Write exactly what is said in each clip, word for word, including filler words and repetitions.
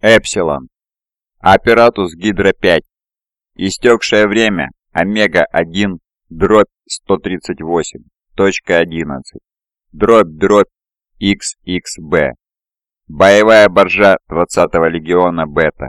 Эпсилон. Аппаратус Гидра пять. Истекшее время Омега один дробь сто тридцать восемь точка одиннадцать дробь дробь икс икс бэ. Боевая баржа двадцатого легиона Бета.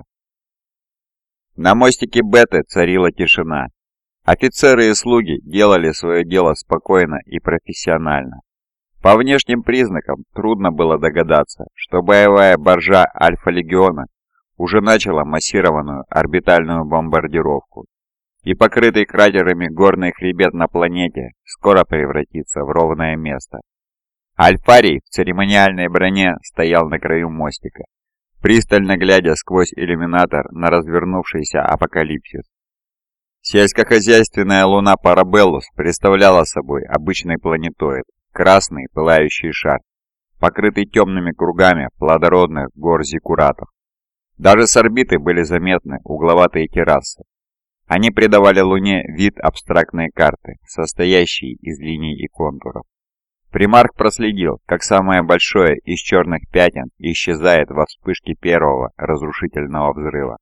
На мостике Беты царила тишина. Офицеры и слуги делали свое дело спокойно и профессионально. По внешним признакам трудно было догадаться, что боевая баржа Альфа-легиона уже начала массированную орбитальную бомбардировку, и покрытый кратерами горный хребет на планете скоро превратится в ровное место. Альфарий в церемониальной броне стоял на краю мостика, пристально глядя сквозь иллюминатор на развернувшийся апокалипсис. Сельскохозяйственная луна Парабеллус представляла собой обычный планетоид, красный пылающий шар, покрытый темными кругами плодородных гор зиккуратов. Даже с орбиты были заметны угловатые террасы. Они придавали Луне вид абстрактной карты, состоящей из линий и контуров. Примарх проследил, как самое большое из черных пятен исчезает во вспышке первого разрушительного взрыва.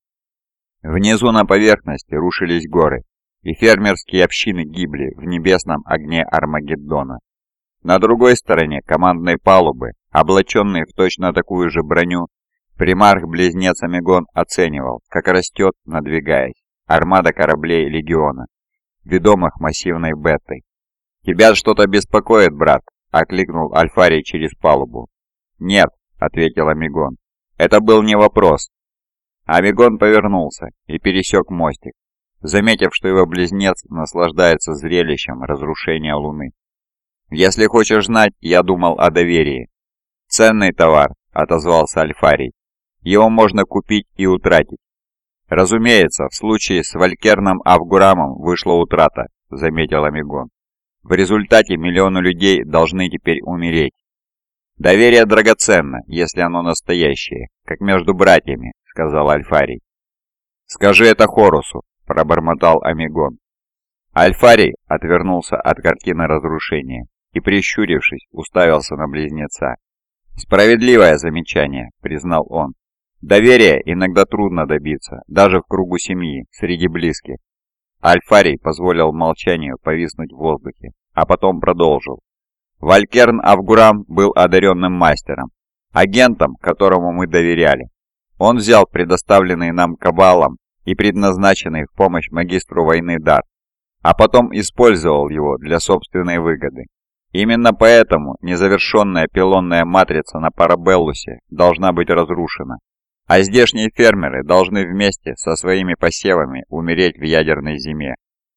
Внизу на поверхности рушились горы, и фермерские общины гибли в небесном огне Армагеддона. На другой стороне командной палубы, облаченный в точно такую же броню, примарх-близнец Амигон оценивал, как растет, надвигаясь, армада кораблей Легиона, ведомых массивной Беттой. «Тебя что-то беспокоит, брат?» — окликнул Альфарий через палубу. «Нет», — ответил Амигон. «Это был не вопрос». Амигон повернулся и пересек мостик, заметив, что его близнец наслаждается зрелищем разрушения Луны. «Если хочешь знать, я думал о доверии». «Ценный товар», — отозвался Альфарий. «Его можно купить и утратить». «Разумеется, в случае с Валькерном Авгурамом вышла утрата», — заметил Амигон. «В результате миллионы людей должны теперь умереть». «Доверие драгоценно, если оно настоящее, как между братьями», — сказал Альфарий. «Скажи это Хорусу», — пробормотал Амигон. Альфарий отвернулся от картины разрушения и, прищурившись, уставился на близнеца. «Справедливое замечание», — признал он. «Доверия иногда трудно добиться, даже в кругу семьи, среди близких». Альфарий позволил молчанию повиснуть в воздухе, а потом продолжил. «Валькерн Авгурам был одаренным мастером, агентом, которому мы доверяли. Он взял предоставленный нам Кабалом и предназначенный в помощь магистру войны дар, а потом использовал его для собственной выгоды. Именно поэтому незавершенная пилонная матрица на Парабеллусе должна быть разрушена, а здешние фермеры должны вместе со своими посевами умереть в ядерной зиме.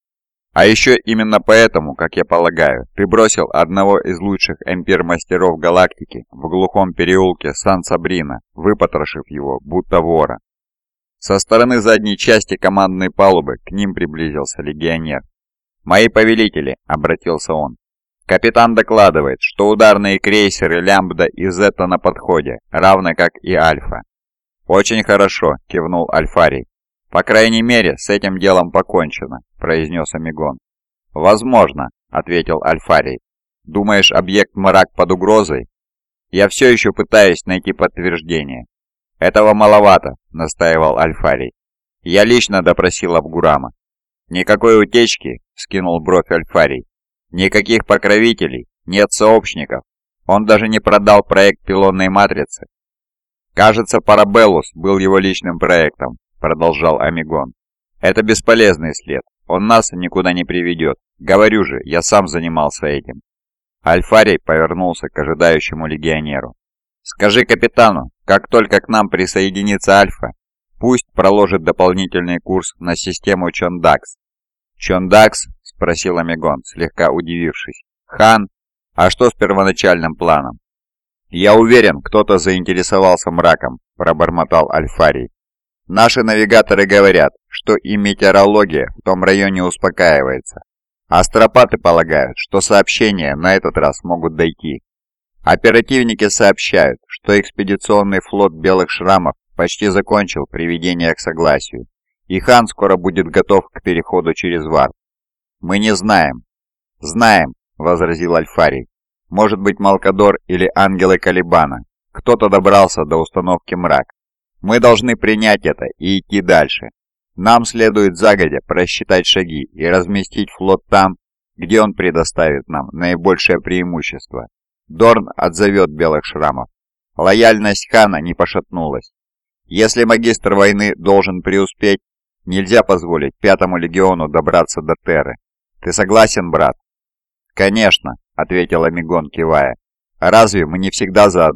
А еще именно поэтому, как я полагаю, ты бросил одного из лучших эмпир-мастеров галактики в глухом переулке Сан-Сабрино, выпотрошив его, будто вора». Со стороны задней части командной палубы к ним приблизился легионер. «Мои повелители», — обратился он, — «капитан докладывает, что ударные крейсеры Лямбда и Зетта на подходе, равно как и Альфа». «Очень хорошо», — кивнул Альфарий. «По крайней мере, с этим делом покончено», — произнес Амигон. «Возможно», — ответил Альфарий. «Думаешь, объект мрак под угрозой?» «Я все еще пытаюсь найти подтверждение». «Этого маловато», — настаивал Альфарий. «Я лично допросил Авгурама». «Никакой утечки?» — вскинул бровь Альфарий. «Никаких покровителей? Нет сообщников? Он даже не продал проект пилонной матрицы?» «Кажется, Парабеллус был его личным проектом», — продолжал Амигон. «Это бесполезный след. Он нас никуда не приведет. Говорю же, я сам занимался этим». Альфарий повернулся к ожидающему легионеру. «Скажи капитану, как только к нам присоединится Альфа, пусть проложит дополнительный курс на систему Чондакс». «Чондакс?» — спросил Амигон, слегка удивившись. «Хан? А что с первоначальным планом?» «Я уверен, кто-то заинтересовался мраком», — пробормотал Альфарий. «Наши навигаторы говорят, что и метеорология в том районе успокаивается. Астропаты полагают, что сообщения на этот раз могут дойти. Оперативники сообщают, что экспедиционный флот Белых Шрамов почти закончил приведение к согласию, и Хан скоро будет готов к переходу через варп. Мы не знаем». «Знаем», — возразил Альфарий. «Может быть, Малкадор или ангелы Калибана. Кто-то добрался до установки мрак. Мы должны принять это и идти дальше. Нам следует загодя просчитать шаги и разместить флот там, где он предоставит нам наибольшее преимущество. Дорн отзовет белых шрамов. Лояльность хана не пошатнулась. Если магистр войны должен преуспеть, нельзя позволить Пятому легиону добраться до Терры. Ты согласен, брат? «Конечно», — ответил Амигон, кивая. «Разве мы не всегда заодно?»